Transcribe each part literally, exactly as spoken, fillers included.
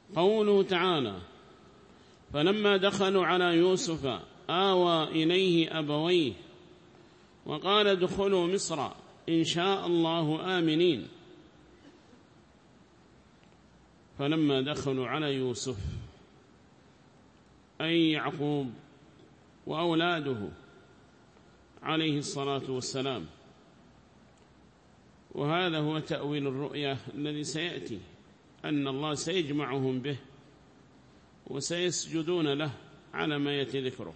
قوله تعالى: فلما دخلوا على يوسف آوى إليه أبويه وقال ادخلوا مصر إن شاء الله آمنين. فلما دخلوا على يوسف أي يعقوب وأولاده عليه الصلاة والسلام، وهذا هو تأويل الرؤيا الذي سيأتي، أن الله سيجمعهم به وسيسجدون له على ما يأتي ذكره.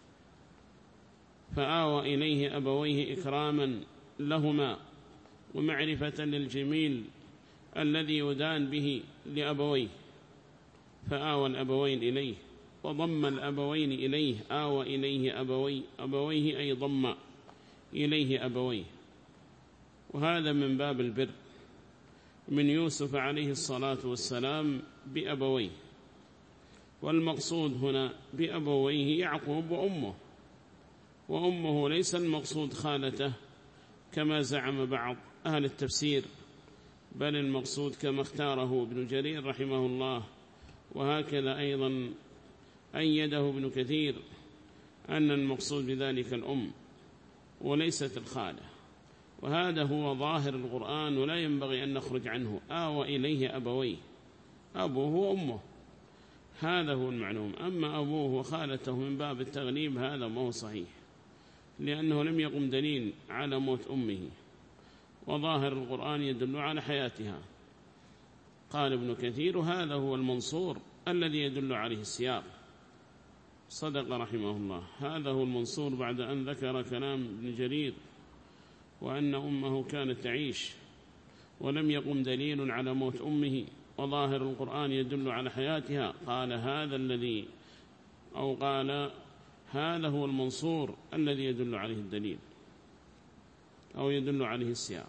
فآوى إليه أبويه إكراما لهما ومعرفة للجميل الذي يدان به لأبويه، فآوى الأبوين إليه وضم الأبوين إليه. آوى إليه أبوي أبويه أي ضم إليه أبويه، وهذا من باب البر من يوسف عليه الصلاة والسلام بأبويه. والمقصود هنا بأبويه يعقوب وأمه، وأمه ليس المقصود خالته كما زعم بعض أهل التفسير، بل المقصود كما اختاره ابن جرير رحمه الله، وهكذا أيضا أيده ابن كثير، أن المقصود بذلك الأم وليست الخالة، وهذا هو ظاهر القرآن ولا ينبغي أن نخرج عنه. آوى إليه أبويه، أبوه وأمه، هذا هو المعلوم. أما أبوه وخالته من باب التغليب هذا ما هو صحيح، لأنه لم يقم دليل على موت أمه، وظاهر القرآن يدل على حياتها. قال ابن كثير: هذا هو المنصور الذي يدل عليه السياق. صدق رحمه الله، هذا هو المنصور بعد أن ذكر كلام ابن جرير وأن أمه كانت تعيش ولم يقم دليل على موت أمه، وظاهر القرآن يدل على حياتها. قال هذا الذي أو قال هذا هو المنصور الذي يدل عليه الدليل أو يدل عليه السياق.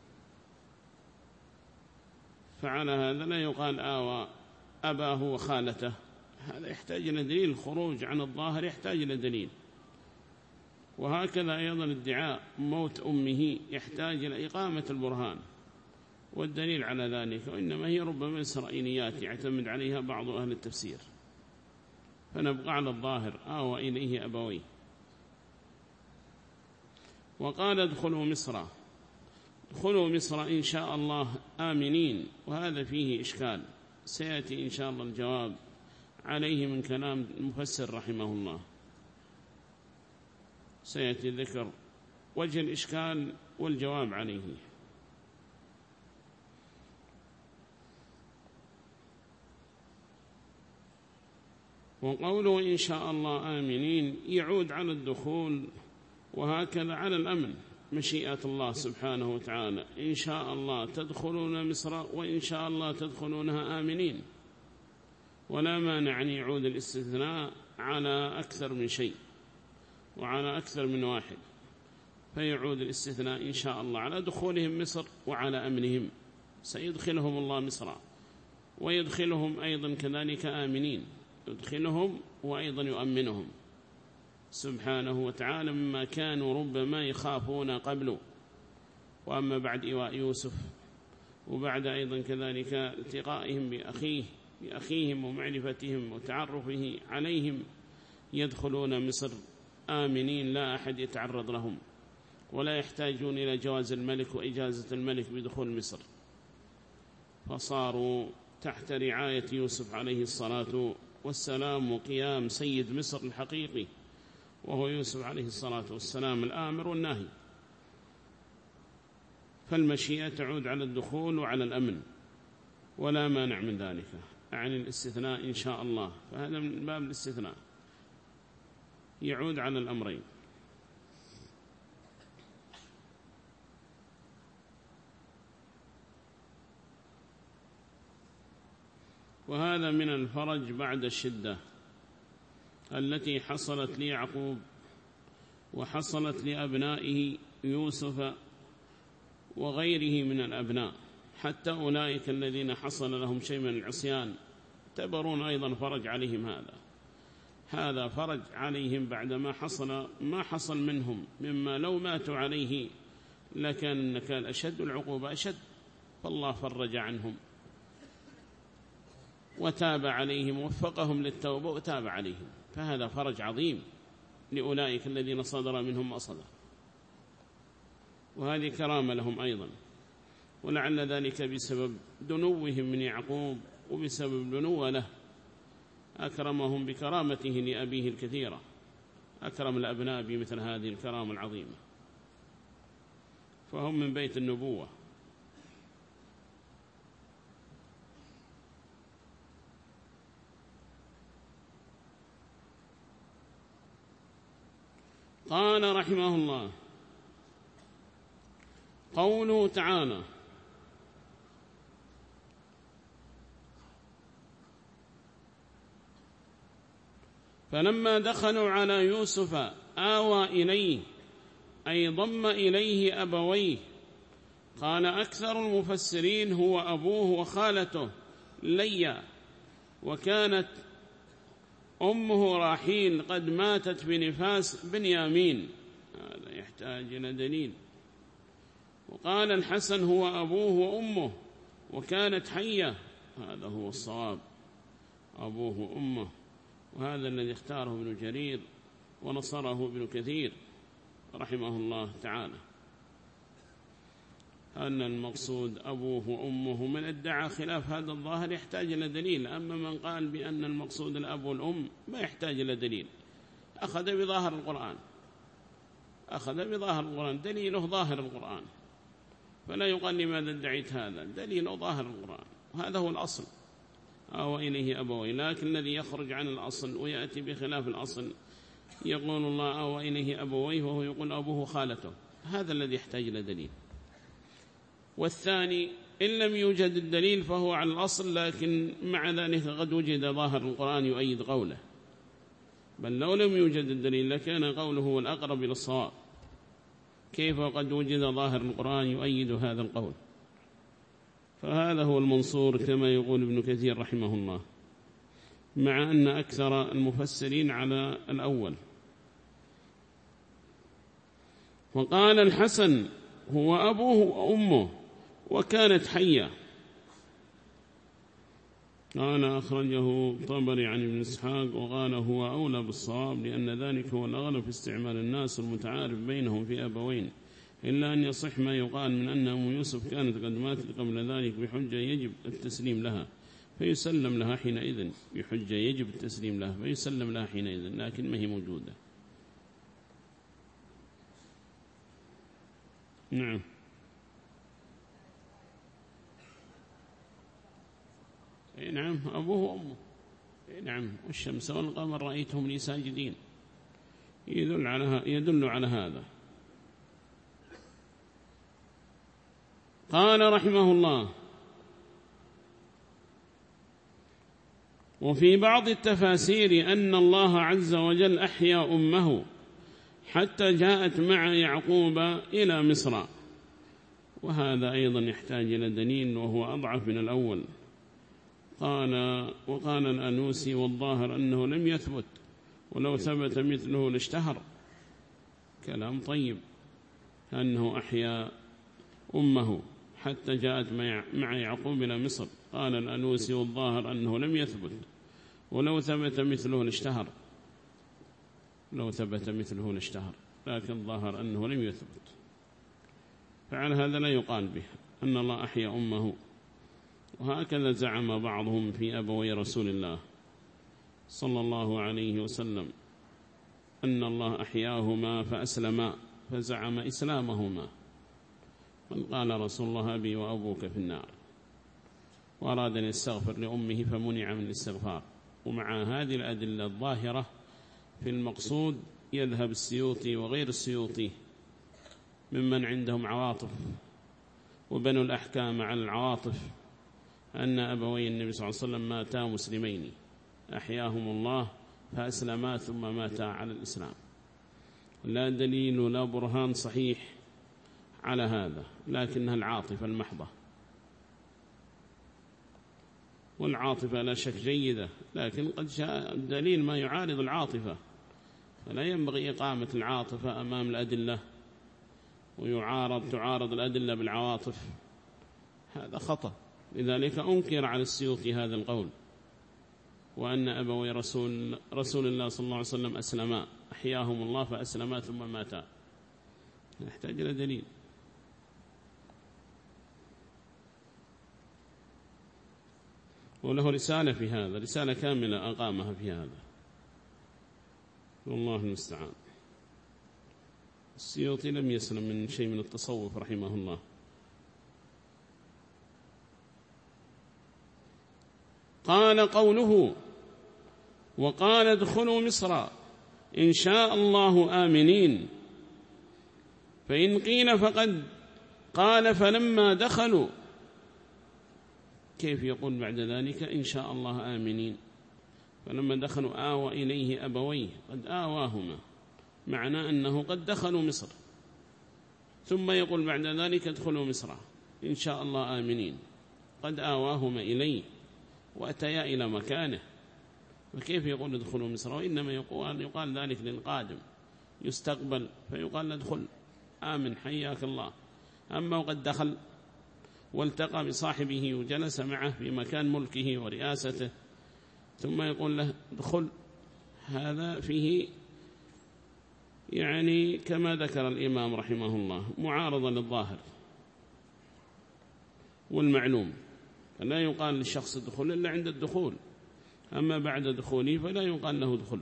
فعلى هذا لا يقال آوى أباه وخالته، هذا يحتاج إلى دليل. الخروج عن الظاهر يحتاج إلى دليل. وهكذا أيضا ادعاء موت أمه يحتاج إلى إقامة البرهان والدليل على ذلك، وإنما هي ربما إسرائيليات يعتمد عليها بعض أهل التفسير. فنبقى على الظاهر: آوى إليه أبويه وقال ادخلوا مصر، ادخلوا مصر إن شاء الله آمنين. وهذا فيه إشكال، سيأتي إن شاء الله الجواب عليه من كلام المفسر رحمه الله، سيأتي ذكر وجه الإشكال والجواب عليه. وقوله إن شاء الله آمنين يعود على الدخول، وهكذا على الأمن، مشيئة الله سبحانه وتعالى. إن شاء الله تدخلون مصر وإن شاء الله تدخلونها آمنين، ولا مانع أن يعود الاستثناء على أكثر من شيء وعلى أكثر من واحد، فيعود الاستثناء إن شاء الله على دخولهم مصر وعلى أمنهم. سيدخلهم الله مصر ويدخلهم أيضا كذلك آمنين، يدخلهم وأيضا يؤمنهم سبحانه وتعالى مما كانوا ربما يخافون قبله. وأما بعد إيواء يوسف وبعد أيضا كذلك التقائهم بأخيه بأخيهم ومعرفتهم وتعرفه عليهم، يدخلون مصر آمنين، لا أحد يتعرض لهم ولا يحتاجون إلى جواز الملك وإجازة الملك بدخول مصر، فصاروا تحت رعاية يوسف عليه الصلاة والسلام وقيام سيد مصر الحقيقي، وهو يوسف عليه الصلاة والسلام الآمر والناهي. فالمشيئة تعود على الدخول وعلى الأمن، ولا مانع من ذلك عن الاستثناء إن شاء الله، فهذا من باب الاستثناء يعود على الأمرين. وهذا من الفرج بعد الشدة التي حصلت ليعقوب وحصلت لأبنائه يوسف وغيره من الأبناء، حتى أولئك الذين حصل لهم شيء من العصيان اعتبرون أيضا فرج عليهم. هذا هذا فرج عليهم بعدما حصل ما حصل منهم، مما لو ماتوا عليه لكان النكال أشد والعقوبة أشد، فالله فرج عنهم. وتاب عليهم ووفقهم للتوبة وتاب عليهم، فهذا فرج عظيم لأولئك الذين صدر منهم ما صدر، وهذه كرامة لهم أيضا. ولعل ذلك بسبب دنوهم من يعقوب وبسبب دنو له أكرمهم بكرامته لأبيه الكثيرة، أكرم الأبناء بمثل هذه الكرامة العظيمة، فهم من بيت النبوة. قال رحمه الله: قوله تعالى: فلما دخلوا على يوسف آوى إليه أي ضم إليه أبويه. قال أكثر المفسرين هو أبوه وخالته ليا، وكانت أمه راحيل قد ماتت بنفاس بنيامين، هذا يحتاج إلى دليل. وقال الحسن هو أبوه وأمه وكانت حية، هذا هو الصواب، أبوه وأمه، وهذا الذي اختاره ابن جرير ونصره ابن كثير رحمه الله تعالى، أن المقصود أبوه وأمه. من ادعى خلاف هذا الظاهر يحتاج إلى دليل، أما من قال بأن المقصود الأب والأم ما يحتاج إلى دليل، أخذ بظاهر القرآن، أخذ بظاهر القرآن، دليله ظاهر القرآن، فلا يقال لماذا ادعيت هذا، دليله ظاهر القرآن، وهذا هو الأصل، أو إليه أبوي. لكن الذي يخرج عن الأصل ويأتي بخلاف الأصل يقول الله أو إليه أبويه وهو يقول أبوه خالته، هذا الذي يحتاج إلى دليل. والثاني إن لم يوجد الدليل فهو على الأصل، لكن مع ذلك قد وجد ظاهر القرآن يؤيد قوله، بل لو لم يوجد الدليل لكان قوله هو الأقرب إلى الصواب، كيف قد وجد ظاهر القرآن يؤيد هذا القول؟ فهذا هو المنصور كما يقول ابن كثير رحمه الله، مع أن أكثر المفسرين على الأول. وقال الحسن هو أبوه وأمه وكانت حية. قال أخرجه طبري عن ابن إسحاق، وقال هو أولى بالصواب، لأن ذلك هو الأغلب في استعمال الناس المتعارف بينهم في أبوين، إلا أن يصح ما يقال من أن أم يوسف كانت قد ماتت قبل ذلك بحجة يجب التسليم لها فيسلم لها حينئذ، بحجة يجب التسليم لها فيسلم لها حينئذ، لكن ما هي موجودة. نعم. إيه نعم، أبوه وأمه. إيه نعم، والشمس والقمر رأيتهم لي ساجدين، يدل على يدل على هذا. قال رحمه الله: وفي بعض التفاسير أن الله عز وجل أحيا أمه حتى جاءت مع يعقوب إلى مصر، وهذا أيضا يحتاج إلى دليل وهو أضعف من الأول. قال وقال الأنوسي والظاهر أنه لم يثبت، ولو ثبت مثله لاشتهر، كلام طيب، أنه أحيا أمه حتى جاءت مع يعقوب إلى مصر. قال الأنوسي والظاهر أنه لم يثبت، ولو ثبت مثله لاشتهر، لو ثبت مثله لاشتهر، لكن الظاهر أنه لم يثبت، فعلى هذا لا يقال به أن الله أحيا أمه. وهكذا زعم بعضهم في أبوي رسول الله صلى الله عليه وسلم أن الله أحياهما فأسلما، فزعم إسلامهما، من قال رسول الله أبي وأبوك في النار، وأراد أن يستغفر لأمه فمنع من الاستغفار. ومع هذه الأدلة الظاهرة في المقصود يذهب السيوطي وغير السيوطي ممن عندهم عواطف وبنوا الأحكام على العواطف أن أبوي النبي صلى الله عليه وسلم ماتا مسلمين أحياهم الله فأسلما ثم ماتا على الإسلام. لا دليل ولا برهان صحيح على هذا، لكنها العاطفة المحضة، والعاطفة لا شك جيدة، لكن قد جاء الدليل ما يعارض العاطفة، فلا ينبغي إقامة العاطفة أمام الأدلة ويعارض تعارض الأدلة بالعواطف، هذا خطأ. لذلك أنكر على السيوطي هذا القول وأن أبوي رسول, رسول الله صلى الله عليه وسلم أسلما، أحياهم الله فأسلما ثم ماتا. نحتاج إلى دليل. وله رسالة في هذا، رسالة كاملة أقامها في هذا، والله المستعان. السيوطي لم يسلم من شيء من التصوف رحمه الله. قال قوله وقال ادخلوا مصر إن شاء الله آمنين، فإن قيل فقد قال فلما دخلوا، كيف يقول بعد ذلك إن شاء الله آمنين؟ فلما دخلوا آوى إليه أبويه، قد آواهما، معنى أنه قد دخلوا مصر، ثم يقول بعد ذلك ادخلوا مصر إن شاء الله آمنين، قد آواهما إليه وأتيا إلى مكانه، فكيف يقول ادخلوا مصر؟ وإنما يقال, يقال ذلك للقادم يستقبل، فيقال ادخل آمن حياك الله. أما وقد دخل والتقى بصاحبه وجلس معه في مكان ملكه ورئاسته ثم يقول له ادخل، هذا فيه يعني كما ذكر الإمام رحمه الله معارضة للظاهر والمعلوم، فلا يقال للشخص ادخل إلا عند الدخول، أما بعد دخوله فلا يقال له ادخل.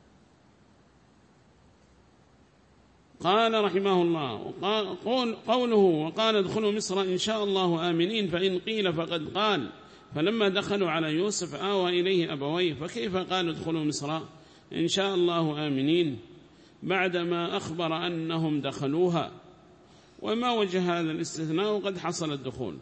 قال رحمه الله قوله وقال ادخلوا مصر إن شاء الله آمنين، فإن قيل فقد قال فلما دخلوا على يوسف آوى إليه أبويه، فكيف قال ادخلوا مصر إن شاء الله آمنين بعدما أخبر أنهم دخلوها؟ وما وجه هذا الاستثناء وقد حصل الدخول؟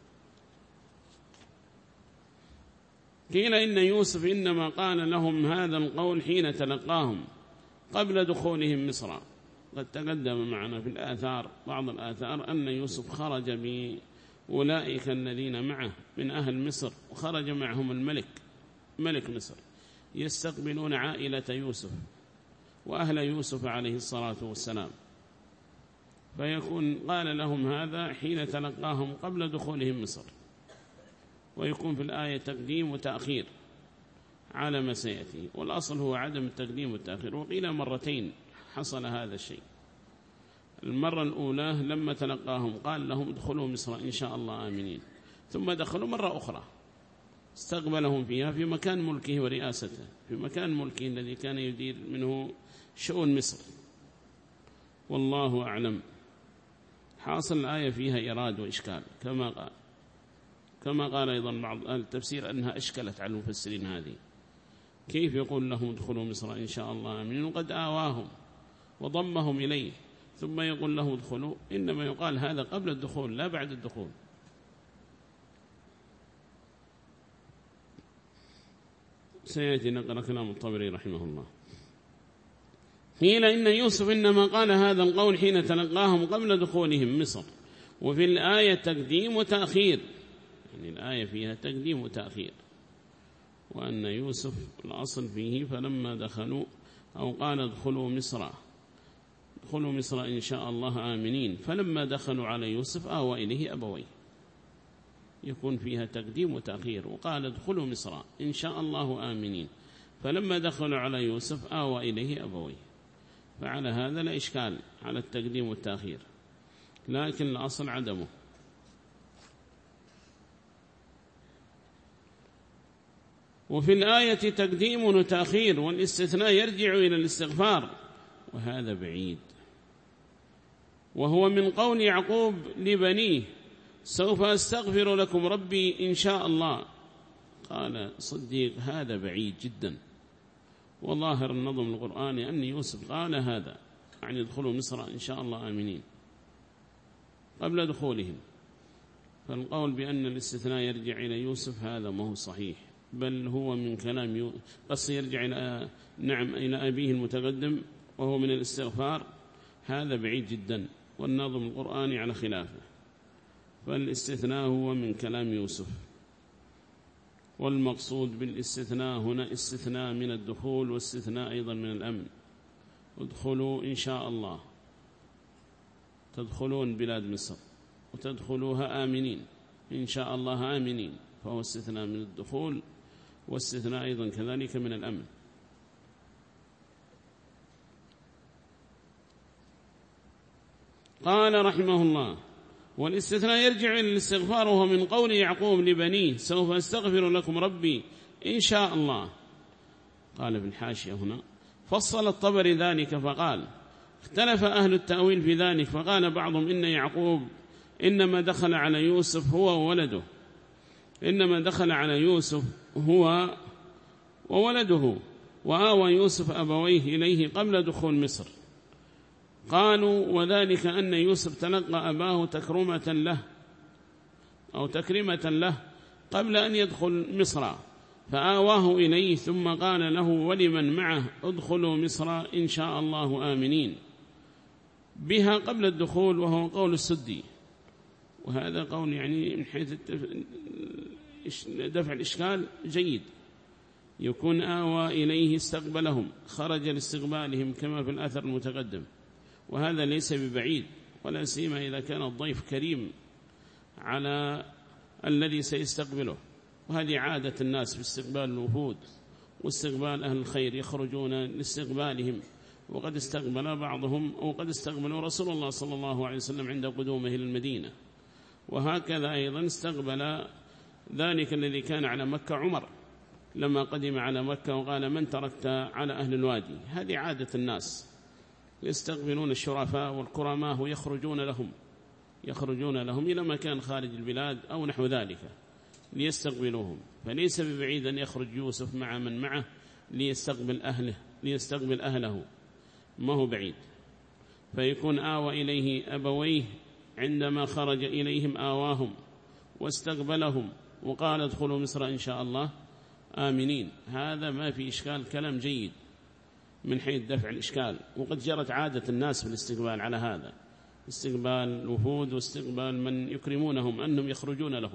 قيل إن يوسف إنما قال لهم هذا القول حين تلقاهم قبل دخولهم مصر. قد تقدم معنا في الآثار بعض الآثار أن يوسف خرج بأولئك الذين معه من أهل مصر، وخرج معهم الملك ملك مصر يستقبلون عائلة يوسف وأهل يوسف عليه الصلاة والسلام، فيكون قال لهم هذا حين تلقاهم قبل دخولهم مصر، ويكون في الآية تقديم وتأخير على ما سيأتي، والأصل هو عدم التقديم والتأخير. وقيل مرتين حصل هذا الشيء. المرة الأولى لما تلقاهم قال لهم ادخلوا مصر إن شاء الله آمنين، ثم دخلوا مرة أخرى استقبلهم فيها في مكان ملكه ورئاسته، في مكان ملكه الذي كان يدير منه شؤون مصر، والله أعلم. حاصل الآية فيها إيراد وإشكال كما قال كما قال أيضا بعض أهل التفسير أنها أشكلت على المفسرين هذه، كيف يقول لهم ادخلوا مصر إن شاء الله آمنين وقد آواهم وضمهم إليه، ثم يقول له ادخلوا؟ إنما يقال هذا قبل الدخول لا بعد الدخول. سيأتي نقرأ كلام الطبري رحمه الله. قيل إن يوسف إنما قال هذا القول حين تلقاهم قبل دخولهم مصر، وفي الآية تقديم وتأخير، يعني الآية فيها تقديم وتأخير، وأن يوسف الأصل فيه فلما دخلوا أو قال ادخلوا مصر ادخلوا مصر إن شاء الله آمنين، فلما دخلوا على يوسف آوى إليه أبويه، يكون فيها تقديم وتأخير. وقال ادخلوا مصر إن شاء الله آمنين، فلما دخلوا على يوسف آوى إليه أبويه، فعلى هذا لا إشكال على التقديم والتأخير، لكن الأصل عدمه. وفي الآية تقديم وتأخير، والاستثناء يرجع إلى الاستغفار، وهذا بعيد، وهو من قول يعقوب لبنيه سوف أستغفر لكم ربي إن شاء الله. قال صديق هذا بعيد جدا، وظاهر النظم القرآني أن يوسف قال هذا، يعني ادخلوا مصر إن شاء الله آمنين قبل دخولهم، فالقول بأن الاستثناء يرجع إلى يوسف هذا ما هو صحيح، بل هو من كلام يوسف، قص يرجع إلى نعم إلى أبيه المتقدم وهو من الاستغفار، هذا بعيد جدا، والنظم القرآني على خلافه، فالاستثناء هو من كلام يوسف. والمقصود بالاستثناء هنا استثناء من الدخول، واستثناء أيضا من الأمن. ادخلوا إن شاء الله، تدخلون بلاد مصر وتدخلوها آمنين إن شاء الله آمنين، فهو استثناء من الدخول واستثناء أيضا كذلك من الأمن. قال رحمه الله: والاستثناء يرجع إلى الاستغفار، وهو من قول يعقوب لبنيه: سوف أستغفر لكم ربي إن شاء الله. قال ابن حاشية هنا: فصل الطبري ذلك فقال: اختلف أهل التأويل في ذلك، فقال بعضهم إن يعقوب إنما دخل على يوسف هو وولده، إنما دخل على يوسف هو وولده، وآوى يوسف أبويه إليه قبل دخول مصر. قالوا: وذلك أن يوسف تلقى أباه تكرمة له أو تكريمة له قبل أن يدخل مصر، فآواه إليه، ثم قال له ولمن معه: ادخلوا مصر إن شاء الله آمنين بها قبل الدخول، وهو قول السدي. وهذا قول يعني من حيث دفع الإشكال جيد، يكون آوى إليه استقبلهم، خرج لاستقبالهم كما في الأثر المتقدم، وهذا ليس ببعيد، ولا سيما إذا كان الضيف كريم على الذي سيستقبله. وهذه عادة الناس في استقبال الوفود واستقبال أهل الخير، يخرجون لاستقبالهم، وقد استقبل بعضهم أو قد استقبلوا رسول الله صلى الله عليه وسلم عند قدومه إلى المدينة. وهكذا أيضا استقبل ذلك الذي كان على مكة عمر لما قدم على مكة وقال: من تركت على أهل الوادي. هذه عادة الناس، يستقبلون الشرفاء والكرماء ويخرجون لهم يخرجون لهم إلى مكان خارج البلاد أو نحو ذلك ليستقبلوهم. فليس ببعيد أن يخرج يوسف مع من معه ليستقبل أهله ليستقبل أهله ما هو بعيد. فيكون آوى إليه أبويه عندما خرج إليهم، آواهم واستقبلهم وقال: ادخلوا مصر إن شاء الله آمنين. هذا ما في إشكال، كلام جيد من حيث دفع الإشكال. وقد جرت عادة الناس في الاستقبال على هذا، استقبال الوفود واستقبال من يكرمونهم أنهم يخرجون لهم.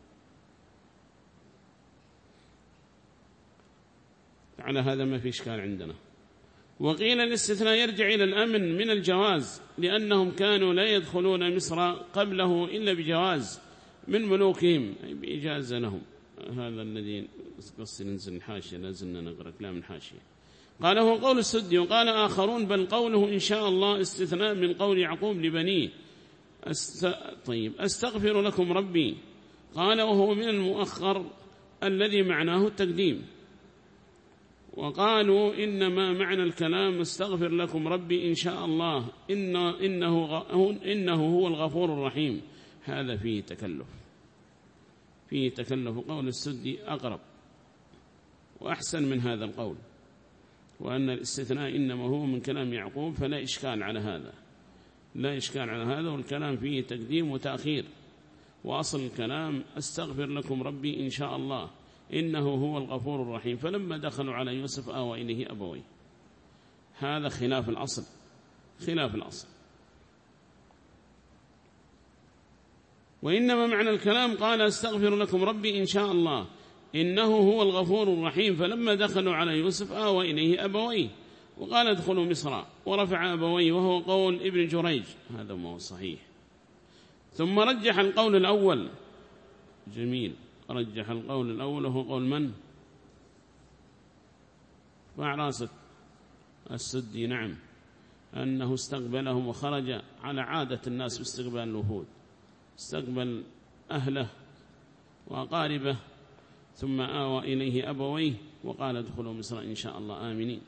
على هذا ما في إشكال عندنا. وقيل الاستثناء يرجع إلى الأمن من الجواز، لأنهم كانوا لا يدخلون مصر قبله إلا بجواز من ملوكهم، أي بإجازة لهم. هذا الذي قصدي ننزل الحاشية، لازلنا نقرأ كلام الحاشية. قال: هو قول السدي. وقال آخرون: بل قوله إن شاء الله استثناء من قول يعقوب لبنيه: أست... طيب أستغفر لكم ربي. قال: وهو من المؤخر الذي معناه التقديم. وقالوا: إنما معنى الكلام استغفر لكم ربي إن شاء الله، إن إنه, غ... إنه هو الغفور الرحيم. هذا فيه تكلف فيه تكلف قول السدي أقرب وأحسن من هذا القول، وأن الاستثناء إنما هو من كلام يعقوب، فلا إشكال على هذا لا إشكال على هذا والكلام فيه تقديم وتأخير. وأصل الكلام أستغفر لكم ربي إن شاء الله إنه هو الغفور الرحيم. فلما دخلوا على يوسف آوى إليه أبويه. هذا خلاف الأصل خلاف الأصل وإنما معنى الكلام قال: أستغفر لكم ربي إن شاء الله إنه هو الغفور الرحيم. فلما دخلوا على يوسف آوى إليه أبويه وقال: ادخلوا مصر، ورفع أبويه، وهو قول ابن جريج. هذا ما هو صحيح. ثم رجح القول الأول. جميل. رجح القول الأول وهو قول من؟ وعراسة السدي. نعم، أنه استقبلهم وخرج على عادة الناس في استقبال الوفود، استقبل أهله وأقاربه، ثم آوى إليه أبويه وقال: ادخلوا مصر إن شاء الله آمنين.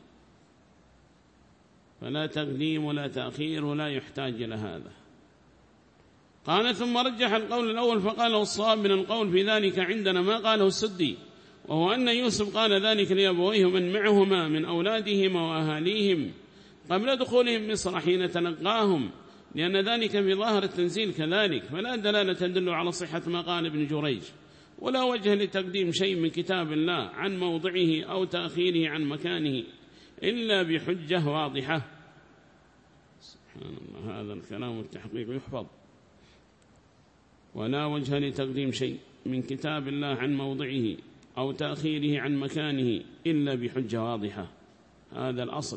فلا تقديم ولا تأخير ولا يحتاج إلى هذا. قال: ثم رجح القول الأول فقال: والصواب من القول في ذلك عندنا ما قاله السدي، وهو أن يوسف قال ذلك لأبويه من معهما من أولادهما وأهاليهم قبل دخولهم مصر حين تلقاهم، لأن ذلك في ظاهر التنزيل كذلك، فلا دلالة تدل على صحة ما قال ابن جريج، ولا وجه لتقديم شيء من كتاب الله عن موضعه أو تأخيره عن مكانه إلا بحجة واضحة. سبحان الله، هذا الكلام والتحقيق يحفظ. ولا وجه لتقديم شيء من كتاب الله عن موضعه أو تأخيره عن مكانه إلا بحجة واضحة. هذا الأصل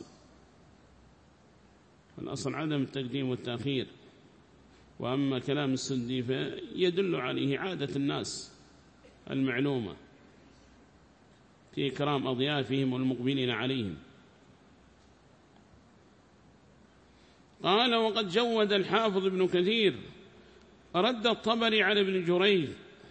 الأصل عدم التقديم والتأخير. وأما كلام السدي فيدل عليه عادة الناس المعلومة. في إكرام أضيافهم والمقبلين عليهم. قال وقد جود الحافظ ابن كثير رد الطبري على ابن جريج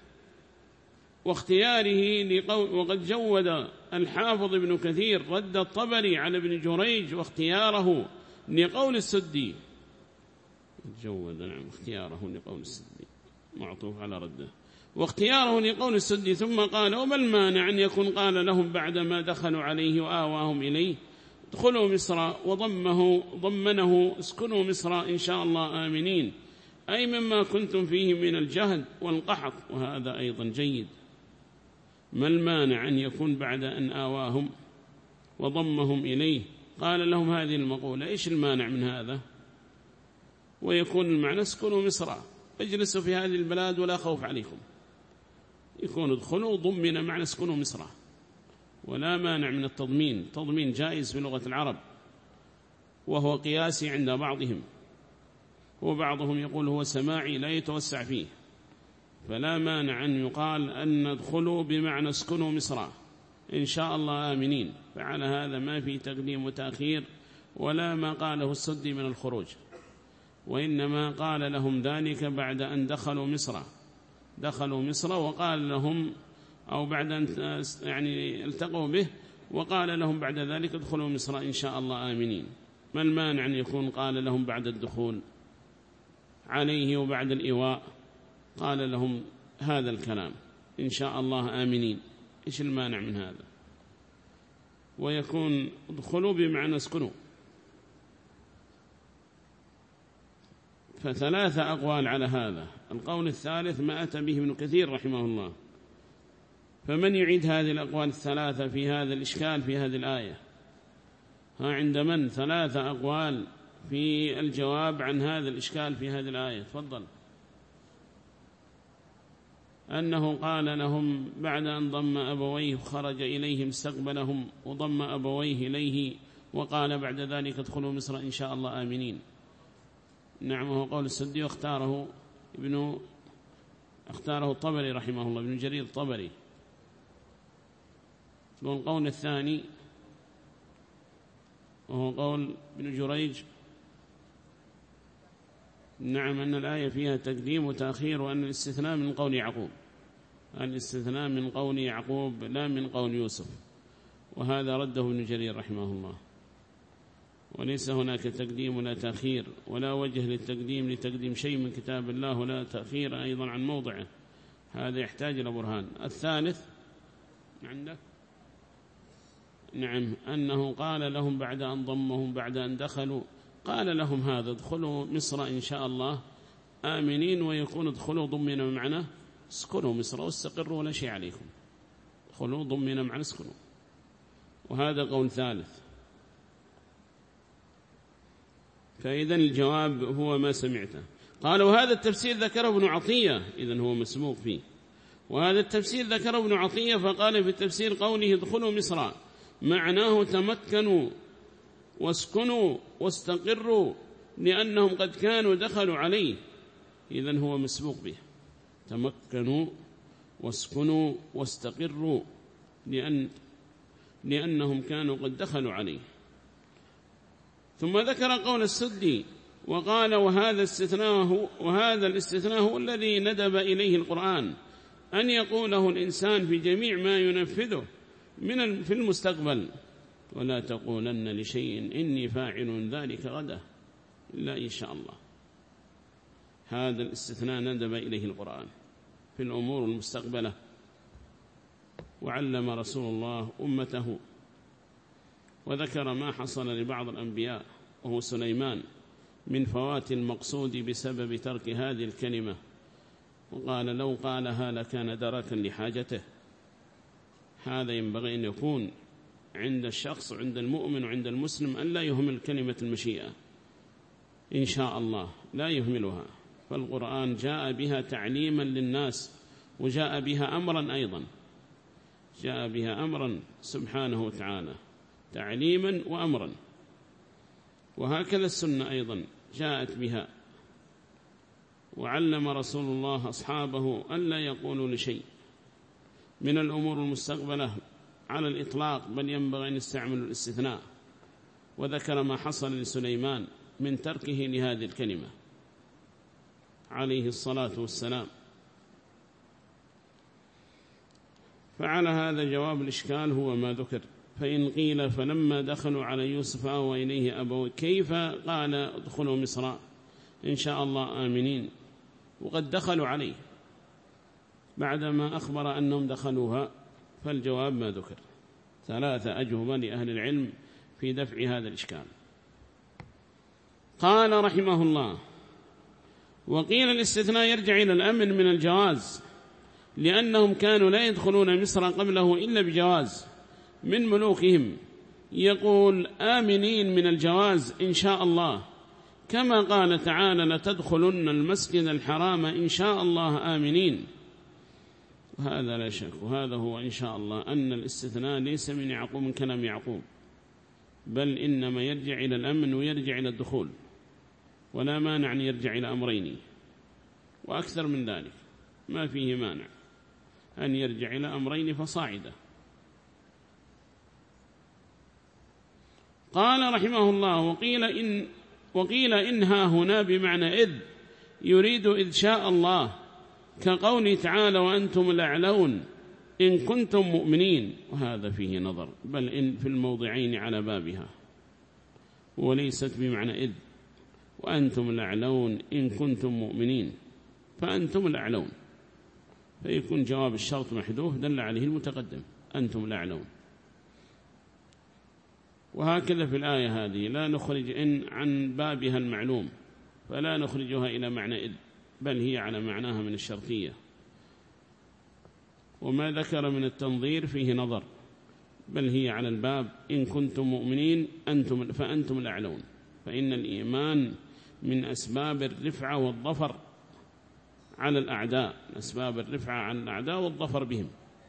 واختياره لقول وقد جود الحافظ ابن كثير رد الطبري على ابن جريج واختياره لقول السدي. جود نعم اختياره لقول السدي معطوف على رده واختياره لقول السدي. ثم قال وما المانع أن يكون قال لهم بعدما دخلوا عليه وآواهم إليه ادخلوا مصر وضمه ضمنه اسكنوا مصر إن شاء الله آمنين، أي مما كنتم فيه من الجهد والقحط. وهذا أيضا جيد. ما المانع أن يكون بعد أن آواهم وضمهم إليه قال لهم هذه المقولة؟ إيش المانع من هذا؟ ويكون المعنى اسكنوا مصر اجلسوا في هذه البلاد ولا خوف عليكم، يكون ادخلوا ضمن معنى اسكنوا مصر، ولا مانع من التضمين. تضمين جائز في لغة العرب وهو قياسي عند بعضهم، وبعضهم يقول هو سماعي لا يتوسع فيه، فلا مانع أن يقال أن ادخلوا بمعنى اسكنوا مصر إن شاء الله آمنين. فعلى هذا ما في تقديم وتأخير ولا ما قاله السدي من الخروج، وإنما قال لهم ذلك بعد أن دخلوا مصر دخلوا مصر وقال لهم أو بعد أن يعني التقوا به وقال لهم بعد ذلك ادخلوا مصر إن شاء الله آمنين. ما المانع أن يكون قال لهم بعد الدخول عليه وبعد الإيواء قال لهم هذا الكلام إن شاء الله آمنين؟ إيش المانع من هذا؟ ويكون ادخلوا بمعنى اسكنوا. فثلاثة أقوال على هذا. القول الثالث ما أتى به ابن كثير رحمه الله. فمن يعيد هذه الأقوال الثلاثة في هذا الإشكال في هذه الآية؟ ها عند من ثلاثة أقوال في الجواب عن هذا الإشكال في هذه الآية؟ تفضل. أنه قال لهم بعد أن ضم أبويه خرج إليهم استقبلهم وضم أبويه إليه وقال بعد ذلك ادخلوا مصر إن شاء الله آمنين. نعم وهو قول السدي واختاره ابن اختاره الطبري رحمه الله ابن جرير الطبري. والقول الثاني وهو قول ابن جريج نعم أن الآية فيها تقديم وتأخير وأن الاستثناء من قول يعقوب الاستثناء من قول يعقوب لا من قول يوسف، وهذا رده ابن جرير رحمه الله. وليس هناك تقديم ولا تأخير ولا وجه للتقديم لتقديم شيء من كتاب الله ولا تأخير أيضا عن موضعه، هذا يحتاج إلى برهان. الثالث عندك نعم أنه قال لهم بعد أن ضمهم بعد أن دخلوا قال لهم هذا ادخلوا مصر إن شاء الله آمنين، ويكون ادخلوا ضمن معنا اسكنوا مصر واستقروا ولا شيء عليكم، ادخلوا ضمن معنا اسكنوا. وهذا قول ثالث. فإذن الجواب هو ما سمعته. قال وهذا التفسير ذكره ابن عطية، إذن هو مسموق فيه. وهذا التفسير ذكره ابن عطية فقال في التفسير قوله ادخلوا مصر معناه تمكنوا واسكنوا واستقروا لأنهم قد كانوا دخلوا عليه، إذن هو مسبوق به. تمكنوا واسكنوا واستقروا لأن لأنهم كانوا قد دخلوا عليه. ثم ذكر قول السدي وقال وهذا الاستثناء وهذا الاستثناء هو الذي ندب إليه القرآن أن يقوله الإنسان في جميع ما ينفذه من في المستقبل، ولا تقولن لشيء إني فاعل ذلك غدا إلا إن شاء الله. هذا الاستثناء ندب إليه القرآن في الأمور المستقبلة. وعلم رسول الله أمته وذكر ما حصل لبعض الأنبياء وهو سليمان من فوات المقصود بسبب ترك هذه الكلمة، وقال لو قالها لكان دركا لحاجته. هذا ينبغي أن يكون عند الشخص عند المؤمن وعند المسلم أن لا يهمل كلمة المشيئة إن شاء الله، لا يهملها. فالقرآن جاء بها تعليما للناس وجاء بها أمرا أيضا، جاء بها أمرا سبحانه وتعالى تعليما وأمرا. وهكذا السنة أيضا جاءت بها. وعلم رسول الله أصحابه أن لا يقولوا لشيء من الأمور المستقبلة على الإطلاق، بل ينبغي أن يستعمل الاستثناء، وذكر ما حصل لسليمان من تركه لهذه الكلمة عليه الصلاة والسلام. فعلى هذا جواب الإشكال هو ما ذكر. فإن قيل فلما دخلوا على يوسف آوى إليه أبويه، كيف قال ادخلوا مصر إن شاء الله آمنين وقد دخلوا عليه بعدما أخبر أنهم دخلوها؟ فالجواب ما ذكر. ثلاثة أجوبة لأهل العلم في دفع هذا الإشكال. قال رحمه الله: وقيل الاستثناء يرجع إلى الأمن من الجواز، لأنهم كانوا لا يدخلون مصر قبله إلا بجواز من ملوكهم، يقول آمنين من الجواز إن شاء الله، كما قال تعالى: لتدخلن المسجد الحرام إن شاء الله آمنين. وهذا لا شك، وهذا هو إن شاء الله، أن الاستثناء ليس من يعقوب من كلام يعقوب، بل إنما يرجع إلى الأمن ويرجع إلى الدخول، ولا مانع أن يرجع إلى أمرين وأكثر من ذلك، ما فيه مانع أن يرجع إلى أمرين فصاعدا. قال رحمه الله: وقيل إن وقيل إنها هنا بمعنى إذ، يريد إذ شاء الله، كقوله تعالى: وأنتم الأعلون إن كنتم مؤمنين. وهذا فيه نظر، بل إن في الموضعين على بابها، وليست بمعنى إذ. وأنتم الأعلون إن كنتم مؤمنين، فأنتم الأعلون، فيكون جواب الشرط محذوف دل عليه المتقدم، أنتم الأعلون. وهكذا في الآية هذه لا نخرج إن عن بابها المعلوم، فلا نخرجها إلى معنى إذ، بل هي على معناها من الشرطية. وما ذكر من التنظير فيه نظر، بل هي على الباب إن كنتم مؤمنين أنتم فأنتم الأعلون، فإن الإيمان من أسباب الرفعة والظفر على الأعداء، أسباب الرفعة عن الأعداء والظفر بهم.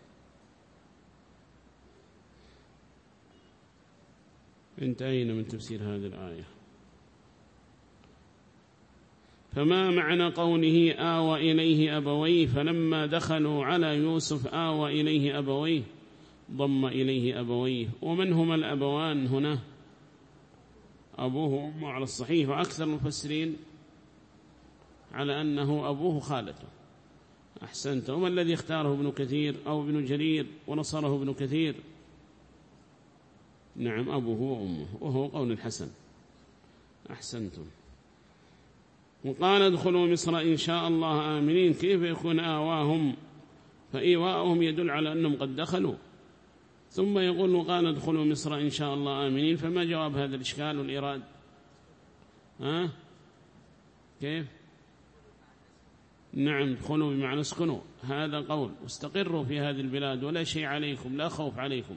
انتهينا من تفسير هذه الآية. فما معنى قوله آوى إليه أبويه؟ فلما دخلوا على يوسف آوى إليه أبويه، ضم إليه أبويه. ومن هما الأبوان هنا؟ أبوه وأمه على الصحيح، وأكثر المفسرين على أنه أبوه خالته. أحسنت. وما الذي اختاره ابن كثير أو ابن جرير ونصره ابن كثير؟ نعم، أبوه وأمه، وهو قول الحسن. أحسنتم. وقال ادخلوا مصر إن شاء الله آمنين، كيف يكون آواهم؟ فإيواءهم يدل على أنهم قد دخلوا، ثم يقول وقال ادخلوا مصر إن شاء الله آمنين. فما جواب هذا الإشكال والإراد؟ ها؟ كيف؟ نعم، ادخلوا بمعنى اسكنوا، هذا قول، واستقروا في هذه البلاد ولا شيء عليكم، لا خوف عليكم.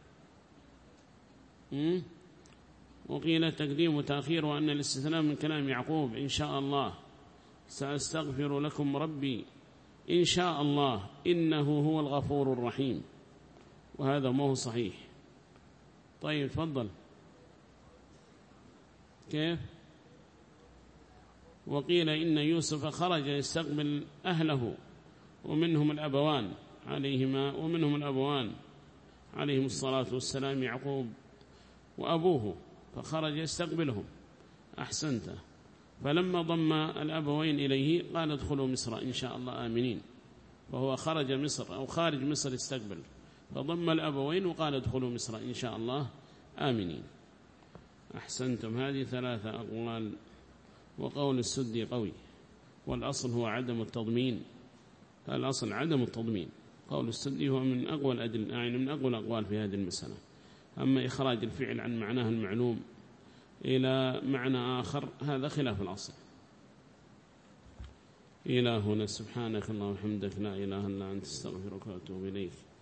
م? وقيل تقديم وتأخير، وأن الاستثناء من كلام يعقوب إن شاء الله، سأستغفر لكم ربي إن شاء الله إنه هو الغفور الرحيم، وهذا ما هو صحيح. طيب تفضل. كيف؟ وقيل إن يوسف خرج يستقبل أهله، ومنهم الأبوان عليهما ومنهم الأبوان عليهم الصلاة والسلام، يعقوب وأبوه، فخرج يستقبلهم. أحسنت. فلما ضم الأبوين إليه قال ادخلوا مصر إن شاء الله آمنين، فهو خرج مصر أو خارج مصر يستقبل، فضم الأبوين وقال ادخلوا مصر إن شاء الله آمنين. أحسنتم. هذه ثلاثة أقوال، وقول السدي قوي، والأصل هو عدم التضمين، الأصل عدم التضمين. قول السدي هو من أقوى الأدل، يعني من أقوى الأقوال في هذه المسألة. أما إخراج الفعل عن معناه المعلوم إلى معنى آخر هذا خلاف الأصل. إلهنا سبحانك اللهم وبحمدك، لا إله إلا أنت، استغفرك وأتوب إليك.